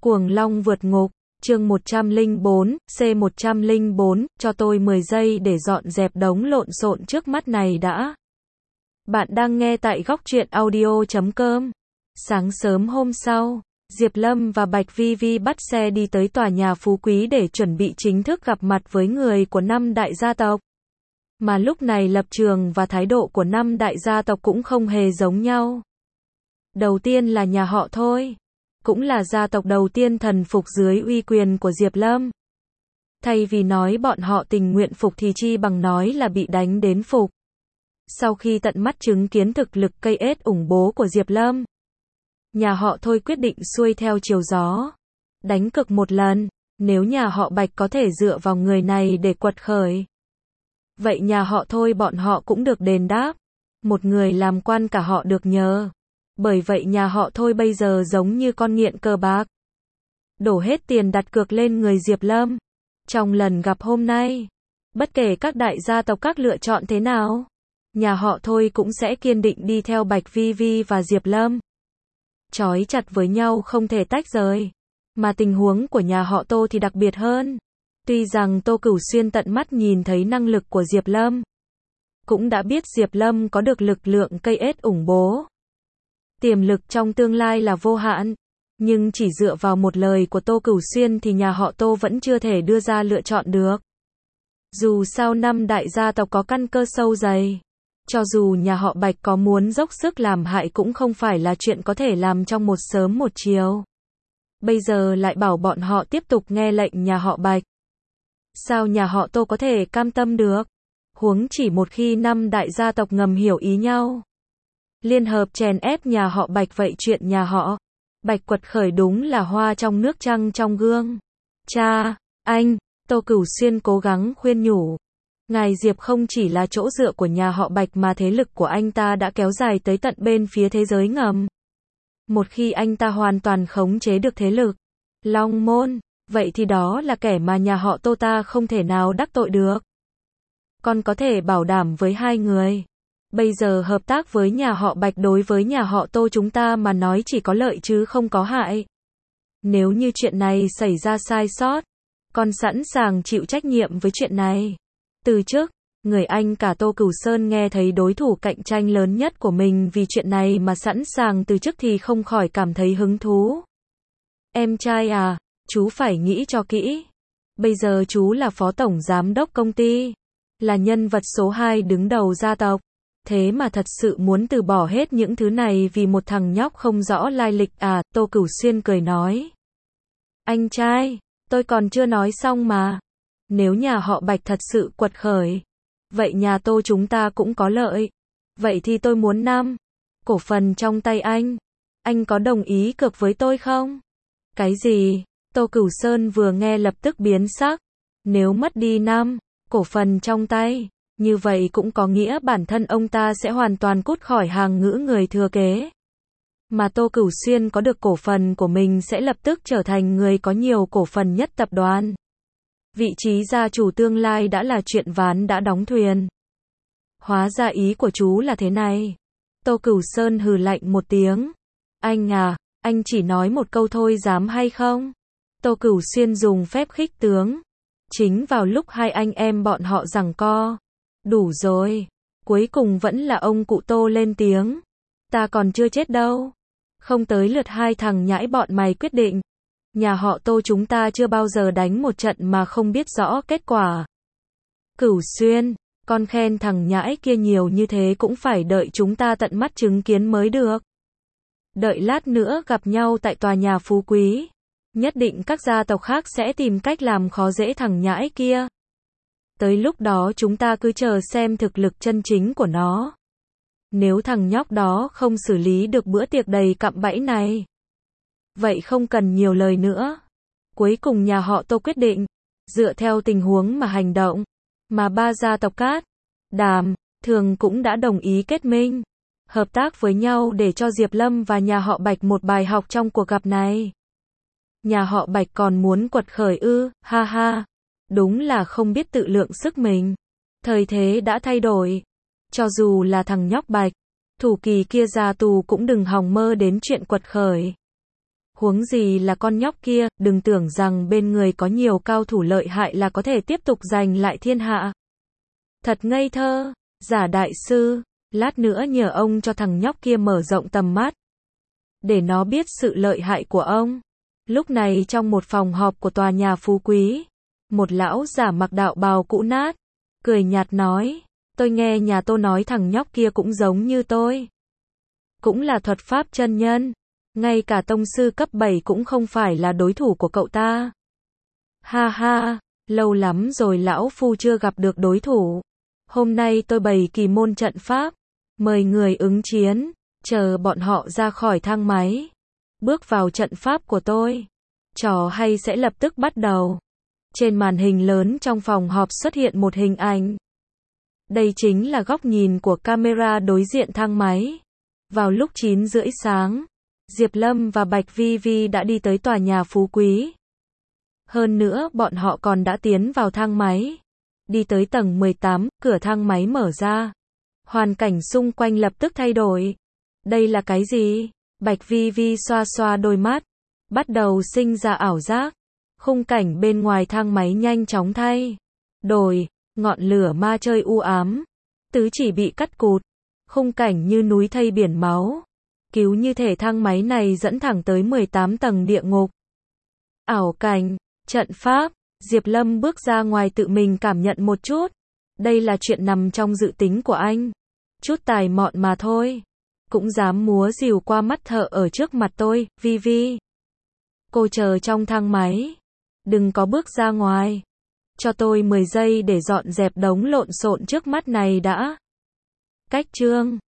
Cuồng Long vượt ngục, chương 104, C104, cho tôi 10 giây để dọn dẹp đống lộn xộn trước mắt này đã. Bạn đang nghe tại góc truyện audio.com. Sáng sớm hôm sau, Diệp Lâm và Bạch Vi Vi bắt xe đi tới tòa nhà Phú Quý để chuẩn bị chính thức gặp mặt với người của 5 đại gia tộc. Mà lúc này lập trường và thái độ của 5 đại gia tộc cũng không hề giống nhau. Đầu tiên là nhà họ Thôi, cũng là gia tộc đầu tiên thần phục dưới uy quyền của Diệp Lâm. Thay vì nói bọn họ tình nguyện phục thì chi bằng nói là bị đánh đến phục. Sau khi tận mắt chứng kiến thực lực cây ết ủng bố của Diệp Lâm, nhà họ Thôi quyết định xuôi theo chiều gió, đánh cược một lần, nếu nhà họ Bạch có thể dựa vào người này để quật khởi, vậy nhà họ Thôi bọn họ cũng được đền đáp, một người làm quan cả họ được nhờ. Bởi vậy nhà họ Thôi bây giờ giống như con nghiện cờ bạc, đổ hết tiền đặt cược lên người Diệp Lâm. Trong lần gặp hôm nay, bất kể các đại gia tộc các lựa chọn thế nào, nhà họ Thôi cũng sẽ kiên định đi theo Bạch Vi Vi và Diệp Lâm. Trói chặt với nhau không thể tách rời. Mà tình huống của nhà họ Tô thì đặc biệt hơn. Tuy rằng Tô Cửu Xuyên tận mắt nhìn thấy năng lực của Diệp Lâm, cũng đã biết Diệp Lâm có được lực lượng cây ết ủng bố, tiềm lực trong tương lai là vô hạn, nhưng chỉ dựa vào một lời của Tô Cửu Xuyên thì nhà họ Tô vẫn chưa thể đưa ra lựa chọn được. Dù sao 5 đại gia tộc có căn cơ sâu dày, cho dù nhà họ Bạch có muốn dốc sức làm hại cũng không phải là chuyện có thể làm trong một sớm một chiều. Bây giờ lại bảo bọn họ tiếp tục nghe lệnh nhà họ Bạch. Sao nhà họ Tô có thể cam tâm được? Huống chỉ một khi 5 đại gia tộc ngầm hiểu ý nhau, liên hợp chèn ép nhà họ Bạch, vậy chuyện nhà họ Bạch quật khởi đúng là hoa trong nước trăng trong gương. Cha, anh, Tô Cửu Xuyên cố gắng khuyên nhủ. Ngài Diệp không chỉ là chỗ dựa của nhà họ Bạch mà thế lực của anh ta đã kéo dài tới tận bên phía thế giới ngầm. Một khi anh ta hoàn toàn khống chế được thế lực Long Môn, vậy thì đó là kẻ mà nhà họ Tô ta không thể nào đắc tội được. Con có thể bảo đảm với hai người, bây giờ hợp tác với nhà họ Bạch đối với nhà họ Tô chúng ta mà nói chỉ có lợi chứ không có hại. Nếu như chuyện này xảy ra sai sót, con sẵn sàng chịu trách nhiệm với chuyện này. Từ trước, người anh cả Tô Cửu Sơn nghe thấy đối thủ cạnh tranh lớn nhất của mình vì chuyện này mà sẵn sàng từ chức thì không khỏi cảm thấy hứng thú. Em trai à, chú phải nghĩ cho kỹ. Bây giờ chú là phó tổng giám đốc công ty, là nhân vật số 2 đứng đầu gia tộc. Thế mà thật sự muốn từ bỏ hết những thứ này vì một thằng nhóc không rõ lai lịch à? Tô Cửu Xuyên cười nói. Anh trai, tôi còn chưa nói xong mà. Nếu nhà họ Bạch thật sự quật khởi, vậy nhà Tô chúng ta cũng có lợi. Vậy thì tôi muốn 5 cổ phần trong tay anh. Anh có đồng ý cược với tôi không? Cái gì? Tô Cửu Sơn vừa nghe lập tức biến sắc. Nếu mất đi 5 cổ phần trong tay, như vậy cũng có nghĩa bản thân ông ta sẽ hoàn toàn cút khỏi hàng ngũ người thừa kế. Mà Tô Cửu Xuyên có được cổ phần của mình sẽ lập tức trở thành người có nhiều cổ phần nhất tập đoàn. Vị trí gia chủ tương lai đã là chuyện ván đã đóng thuyền. Hóa ra ý của chú là thế này. Tô Cửu Sơn hừ lạnh một tiếng. Anh à, anh chỉ nói một câu thôi dám hay không? Tô Cửu Xuyên dùng phép khích tướng. Chính vào lúc hai anh em bọn họ giằng co. Đủ rồi. Cuối cùng vẫn là ông cụ Tô lên tiếng. Ta còn chưa chết đâu. Không tới lượt hai thằng nhãi bọn mày quyết định. Nhà họ Tô chúng ta chưa bao giờ đánh một trận mà không biết rõ kết quả. Cửu Xuyên, con khen thằng nhãi kia nhiều như thế cũng phải đợi chúng ta tận mắt chứng kiến mới được. Đợi lát nữa gặp nhau tại tòa nhà Phú Quý, nhất định các gia tộc khác sẽ tìm cách làm khó dễ thằng nhãi kia. Tới lúc đó chúng ta cứ chờ xem thực lực chân chính của nó. Nếu thằng nhóc đó không xử lý được bữa tiệc đầy cạm bẫy này, vậy không cần nhiều lời nữa. Cuối cùng nhà họ Tô quyết định, dựa theo tình huống mà hành động, mà ba gia tộc Cát, Đàm, Thường cũng đã đồng ý kết minh, hợp tác với nhau để cho Diệp Lâm và nhà họ Bạch một bài học trong cuộc gặp này. Nhà họ Bạch còn muốn quật khởi ư? Ha ha, đúng là không biết tự lượng sức mình. Thời thế đã thay đổi, cho dù là thằng nhóc Bạch, Thủ Kỳ kia ra tù cũng đừng hòng mơ đến chuyện quật khởi. Huống gì là con nhóc kia, đừng tưởng rằng bên người có nhiều cao thủ lợi hại là có thể tiếp tục giành lại thiên hạ. Thật ngây thơ, giả đại sư, lát nữa nhờ ông cho thằng nhóc kia mở rộng tầm mắt, để nó biết sự lợi hại của ông. Lúc này trong một phòng họp của tòa nhà phú quý, một lão giả mặc đạo bào cũ nát, cười nhạt nói, tôi nghe nhà Tô nói thằng nhóc kia cũng giống như tôi. Cũng là thuật pháp chân nhân, ngay cả tông sư cấp 7 cũng không phải là đối thủ của cậu ta. Ha ha, lâu lắm rồi lão phu chưa gặp được đối thủ. Hôm nay tôi bày kỳ môn trận pháp, mời người ứng chiến, chờ bọn họ ra khỏi thang máy, bước vào trận pháp của tôi. Trò hay sẽ lập tức bắt đầu. Trên màn hình lớn trong phòng họp xuất hiện một hình ảnh. Đây chính là góc nhìn của camera đối diện thang máy. Vào lúc 9 rưỡi sáng, Diệp Lâm và Bạch Vi Vi đã đi tới tòa nhà phú quý. Hơn nữa bọn họ còn đã tiến vào thang máy. Đi tới tầng 18, cửa thang máy mở ra. Hoàn cảnh xung quanh lập tức thay đổi. Đây là cái gì? Bạch Vi Vi xoa xoa đôi mắt, bắt đầu sinh ra ảo giác. Khung cảnh bên ngoài thang máy nhanh chóng thay đổi, ngọn lửa ma chơi u ám, tứ chỉ bị cắt cụt, khung cảnh như núi thây biển máu. Cứu như thể thang máy này dẫn thẳng tới 18 tầng địa ngục. Ảo cảnh, trận pháp, Diệp Lâm bước ra ngoài tự mình cảm nhận một chút. Đây là chuyện nằm trong dự tính của anh. Chút tài mọn mà thôi. Cũng dám múa rìu qua mắt thợ ở trước mặt tôi, Vi Vi. Cô chờ trong thang máy. Đừng có bước ra ngoài. Cho tôi 10 giây để dọn dẹp đống lộn xộn trước mắt này đã. Cách chương